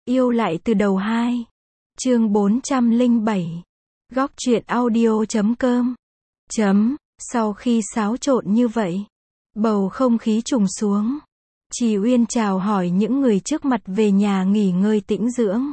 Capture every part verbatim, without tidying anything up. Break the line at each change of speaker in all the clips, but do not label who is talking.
Yêu lại từ đầu hai. Chương bốn trăm lẻ bảy. Góc truyện audio chấm com. Chấm. Sau khi xáo trộn như vậy, bầu không khí trùng xuống. Trì Uyên chào hỏi những người trước mặt về nhà nghỉ ngơi tĩnh dưỡng.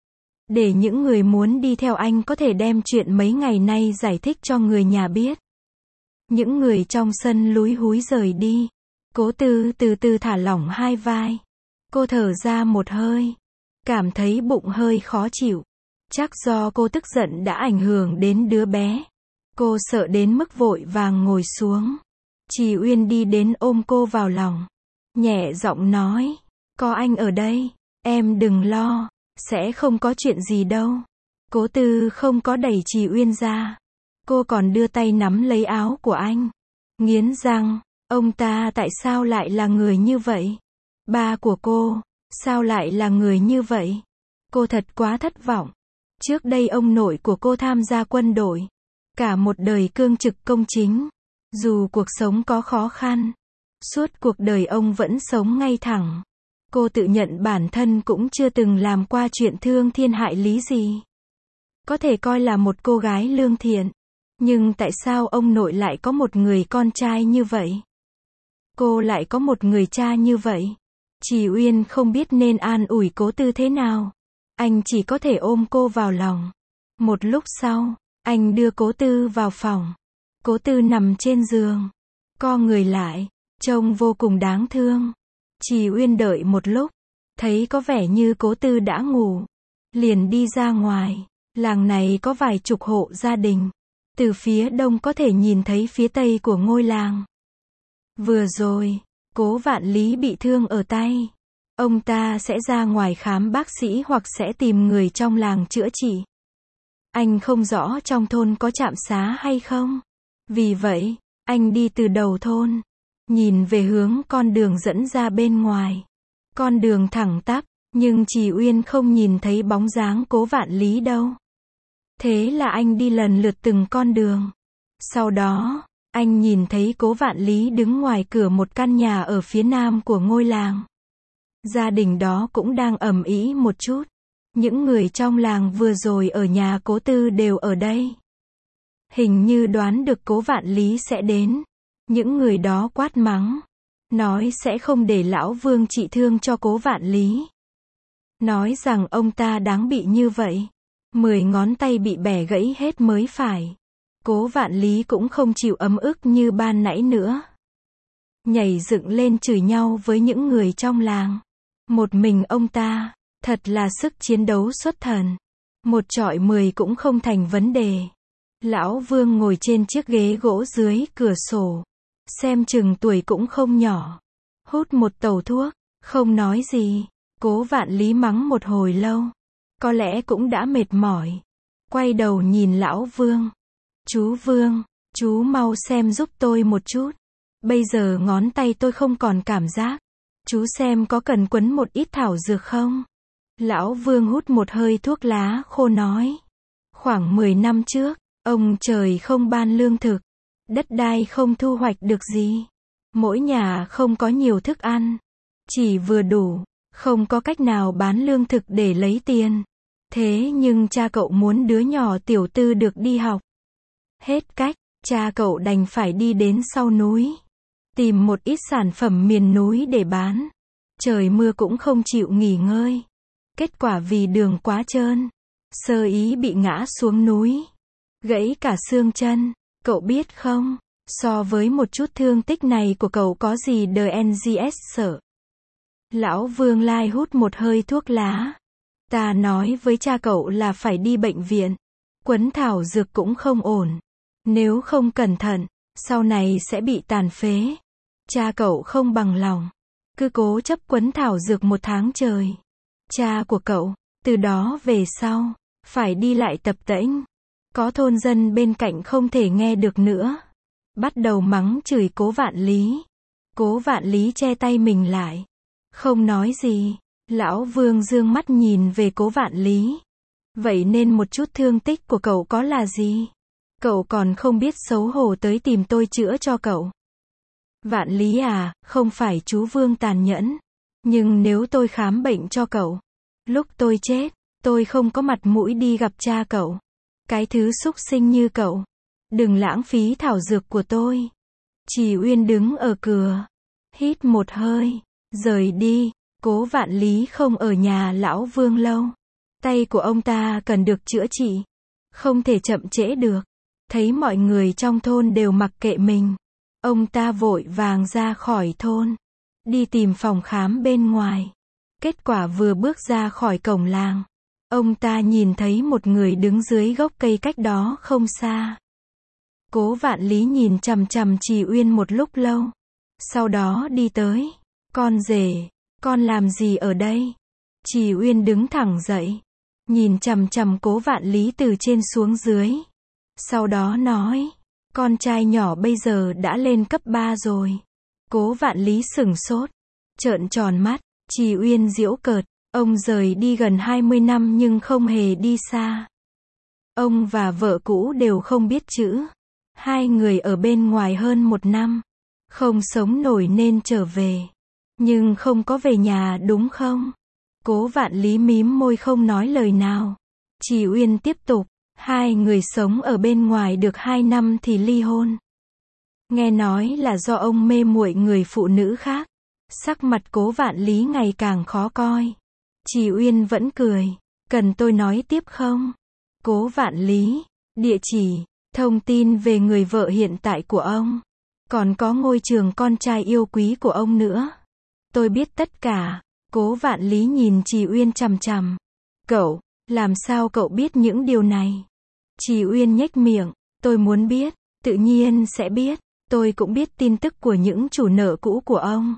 Để những người muốn đi theo anh có thể đem chuyện mấy ngày nay giải thích cho người nhà biết. Những người trong sân lúi húi rời đi. Cố Tư từ từ thả lỏng hai vai. Cô thở ra một hơi. Cảm thấy bụng hơi khó chịu. Chắc do cô tức giận đã ảnh hưởng đến đứa bé. Cô sợ đến mức vội vàng ngồi xuống. Trì Uyên đi đến ôm cô vào lòng. Nhẹ giọng nói. Có anh ở đây. Em đừng lo. Sẽ không có chuyện gì đâu. Cố Tư không có đẩy Trì Uyên ra. Cô còn đưa tay nắm lấy áo của anh. Nghiến răng. Ông ta tại sao lại là người như vậy? Ba của cô, sao lại là người như vậy? Cô thật quá thất vọng. Trước đây ông nội của cô tham gia quân đội. Cả một đời cương trực công chính. Dù cuộc sống có khó khăn, suốt cuộc đời ông vẫn sống ngay thẳng. Cô tự nhận bản thân cũng chưa từng làm qua chuyện thương thiên hại lý gì. Có thể coi là một cô gái lương thiện. Nhưng tại sao ông nội lại có một người con trai như vậy? Cô lại có một người cha như vậy. Trì Uyên không biết nên an ủi Cố Tư thế nào. Anh chỉ có thể ôm cô vào lòng. Một lúc sau, anh đưa Cố Tư vào phòng. Cố Tư nằm trên giường, co người lại, trông vô cùng đáng thương. Trì Uyên đợi một lúc, thấy có vẻ như Cố Tư đã ngủ, liền đi ra ngoài. Làng này có vài chục hộ gia đình. Từ phía đông có thể nhìn thấy phía tây của ngôi làng. Vừa rồi, Cố Vạn Lý bị thương ở tay. Ông ta sẽ ra ngoài khám bác sĩ hoặc sẽ tìm người trong làng chữa trị. Anh không rõ trong thôn có trạm xá hay không. Vì vậy, anh đi từ đầu thôn, nhìn về hướng con đường dẫn ra bên ngoài. Con đường thẳng tắp, nhưng Trì Uyên không nhìn thấy bóng dáng Cố Vạn Lý đâu. Thế là anh đi lần lượt từng con đường. Sau đó, anh nhìn thấy Cố Vạn Lý đứng ngoài cửa một căn nhà ở phía nam của ngôi làng. Gia đình đó cũng đang ầm ĩ một chút. Những người trong làng vừa rồi ở nhà Cố Tư đều ở đây. Hình như đoán được Cố Vạn Lý sẽ đến. Những người đó quát mắng. Nói sẽ không để lão Vương trị thương cho Cố Vạn Lý. Nói rằng ông ta đáng bị như vậy. Mười ngón tay bị bẻ gãy hết mới phải. Cố Vạn Lý cũng không chịu ấm ức như ban nãy nữa. Nhảy dựng lên chửi nhau với những người trong làng. Một mình ông ta, thật là sức chiến đấu xuất thần. Một chọi mười cũng không thành vấn đề. Lão Vương ngồi trên chiếc ghế gỗ dưới cửa sổ. Xem chừng tuổi cũng không nhỏ. Hút một tẩu thuốc, không nói gì. Cố Vạn Lý mắng một hồi lâu. Có lẽ cũng đã mệt mỏi. Quay đầu nhìn Lão Vương. Chú Vương, chú mau xem giúp tôi một chút. Bây giờ ngón tay tôi không còn cảm giác. Chú xem có cần quấn một ít thảo dược không? Lão Vương hút một hơi thuốc lá khô nói. Khoảng mười năm trước, ông trời không ban lương thực. Đất đai không thu hoạch được gì. Mỗi nhà không có nhiều thức ăn. Chỉ vừa đủ, không có cách nào bán lương thực để lấy tiền. Thế nhưng cha cậu muốn đứa nhỏ Tiểu Tư được đi học. Hết cách, cha cậu đành phải đi đến sau núi. Tìm một ít sản phẩm miền núi để bán. Trời mưa cũng không chịu nghỉ ngơi. Kết quả vì đường quá trơn, sơ ý bị ngã xuống núi. Gãy cả xương chân. Cậu biết không, so với một chút thương tích này của cậu có gì đời en giê ét sợ. Lão Vương lai hút một hơi thuốc lá. Ta nói với cha cậu là phải đi bệnh viện. Quấn thảo dược cũng không ổn. Nếu không cẩn thận, sau này sẽ bị tàn phế. Cha cậu không bằng lòng. Cứ cố chấp quấn thảo dược một tháng trời. Cha của cậu, từ đó về sau, phải đi lại tập tễnh. Có thôn dân bên cạnh không thể nghe được nữa. Bắt đầu mắng chửi Cố Vạn Lý. Cố Vạn Lý che tay mình lại. Không nói gì. Lão Vương dương mắt nhìn về Cố Vạn Lý. Vậy nên một chút thương tích của cậu có là gì? Cậu còn không biết xấu hổ tới tìm tôi chữa cho cậu. Vạn Lý à, không phải chú Vương tàn nhẫn. Nhưng nếu tôi khám bệnh cho cậu, Lúc tôi chết, tôi không có mặt mũi đi gặp cha cậu. Cái thứ súc sinh như cậu. Đừng lãng phí thảo dược của tôi. Trì Uyên đứng ở cửa. Hít một hơi. Rời đi. Cố Vạn Lý không ở nhà lão Vương lâu. Tay của ông ta cần được chữa trị. Không thể chậm trễ được. Thấy mọi người trong thôn đều mặc kệ mình. Ông ta vội vàng ra khỏi thôn. Đi tìm phòng khám bên ngoài. Kết quả vừa bước ra khỏi cổng làng. Ông ta nhìn thấy một người đứng dưới gốc cây cách đó không xa. Cố Vạn Lý nhìn chằm chằm Trì Uyên một lúc lâu. Sau đó đi tới. Con rể, con làm gì ở đây? Trì Uyên đứng thẳng dậy. Nhìn chằm chằm Cố Vạn Lý từ trên xuống dưới. Sau đó nói. Con trai nhỏ bây giờ đã lên cấp ba rồi. Cố Vạn Lý sửng sốt. Trợn tròn mắt. Trì Uyên giễu cợt. Ông rời đi gần hai mươi năm nhưng không hề đi xa. Ông và vợ cũ đều không biết chữ. Hai người ở bên ngoài hơn một năm. Không sống nổi nên trở về. Nhưng không có về nhà đúng không? Cố Vạn Lý mím môi không nói lời nào. Trì Uyên tiếp tục. Hai người sống ở bên ngoài được hai năm thì ly hôn. Nghe nói là do ông mê muội người phụ nữ khác. Sắc mặt Cố Vạn Lý ngày càng khó coi. Trì Uyên vẫn cười. Cần tôi nói tiếp không? Cố Vạn Lý. Địa chỉ, thông tin về người vợ hiện tại của ông. Còn có ngôi trường con trai yêu quý của ông nữa. Tôi biết tất cả. Cố Vạn Lý nhìn Trì Uyên chằm chằm. Cậu, làm sao cậu biết những điều này? Trì Uyên nhếch miệng. Tôi muốn biết, tự nhiên sẽ biết. Tôi cũng biết tin tức của những chủ nợ cũ của ông.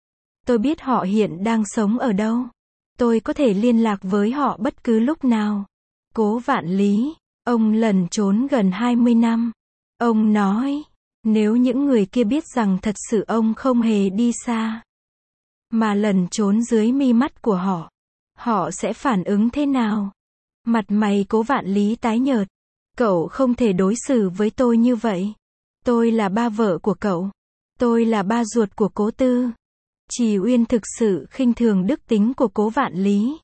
Tôi biết họ hiện đang sống ở đâu. Tôi có thể liên lạc với họ bất cứ lúc nào. Cố Vạn Lý, ông lẩn trốn gần hai mươi năm. Ông nói, nếu những người kia biết rằng thật sự ông không hề đi xa, mà lẩn trốn dưới mi mắt của họ, họ sẽ phản ứng thế nào? Mặt mày Cố Vạn Lý tái nhợt. Cậu không thể đối xử với tôi như vậy. Tôi là ba vợ của cậu. Tôi là ba ruột của Cố Tư. Trì Uyên thực sự khinh thường đức tính của Cố Vạn Lý.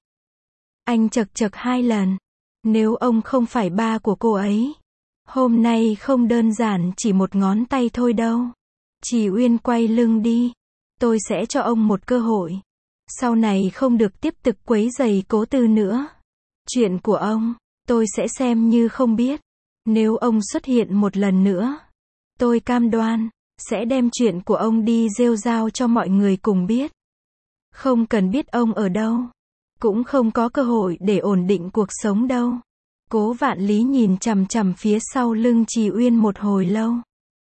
Anh chật chật hai lần. Nếu ông không phải ba của cô ấy, hôm nay không đơn giản chỉ một ngón tay thôi đâu. Trì Uyên quay lưng đi. Tôi sẽ cho ông một cơ hội. Sau này không được tiếp tục quấy rầy Cố Tư nữa. Chuyện của ông, tôi sẽ xem như không biết. Nếu ông xuất hiện một lần nữa, tôi cam đoan sẽ đem chuyện của ông đi rêu rao cho mọi người cùng biết. Không cần biết ông ở đâu. Cũng không có cơ hội để ổn định cuộc sống đâu. Cố Vạn Lý nhìn chằm chằm phía sau lưng Trì Uyên một hồi lâu.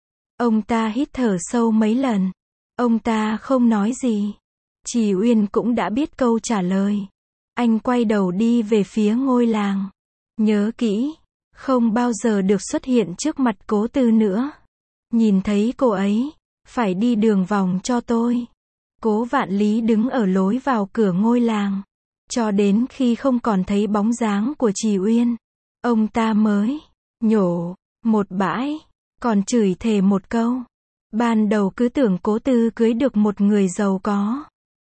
Ông ta hít thở sâu mấy lần. Ông ta không nói gì. Trì Uyên cũng đã biết câu trả lời. Anh quay đầu đi về phía ngôi làng. Nhớ kỹ, không bao giờ được xuất hiện trước mặt Cố Tư nữa. Nhìn thấy cô ấy, phải đi đường vòng cho tôi. Cố Vạn Lý đứng ở lối vào cửa ngôi làng. Cho đến khi không còn thấy bóng dáng của Trì Uyên, ông ta mới nhổ một bãi, còn chửi thề một câu. Ban đầu cứ tưởng Cố Tư cưới được một người giàu có.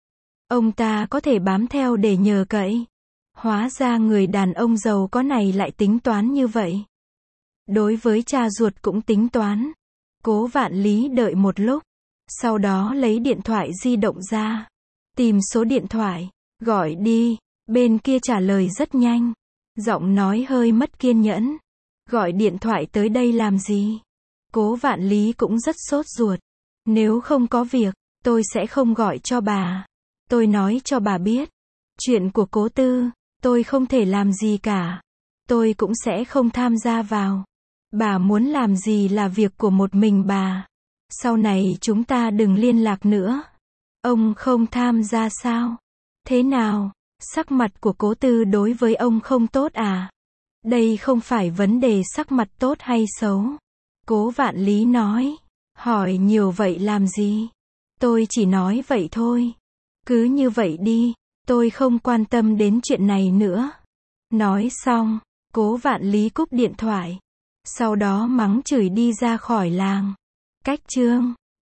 Ông ta có thể bám theo để nhờ cậy. Hóa ra người đàn ông giàu có này lại tính toán như vậy. Đối với cha ruột cũng tính toán. Cố Vạn Lý đợi một lúc. Sau đó lấy điện thoại di động ra. Tìm số điện thoại. Gọi đi. Bên kia trả lời rất nhanh. Giọng nói hơi mất kiên nhẫn. Gọi điện thoại tới đây làm gì? Cố Vạn Lý cũng rất sốt ruột. Nếu không có việc, tôi sẽ không gọi cho bà. Tôi nói cho bà biết. Chuyện của Cố Tư, tôi không thể làm gì cả. Tôi cũng sẽ không tham gia vào. Bà muốn làm gì là việc của một mình bà. Sau này chúng ta đừng liên lạc nữa. Ông không tham gia sao? Thế nào? Sắc mặt của Cố Tư đối với ông không tốt à? Đây không phải vấn đề sắc mặt tốt hay xấu. Cố Vạn Lý nói. Hỏi nhiều vậy làm gì? Tôi chỉ nói vậy thôi. Cứ như vậy đi. Tôi không quan tâm đến chuyện này nữa. Nói xong, Cố Vạn Lý cúp điện thoại. Sau đó mắng chửi đi ra khỏi làng. Cách chương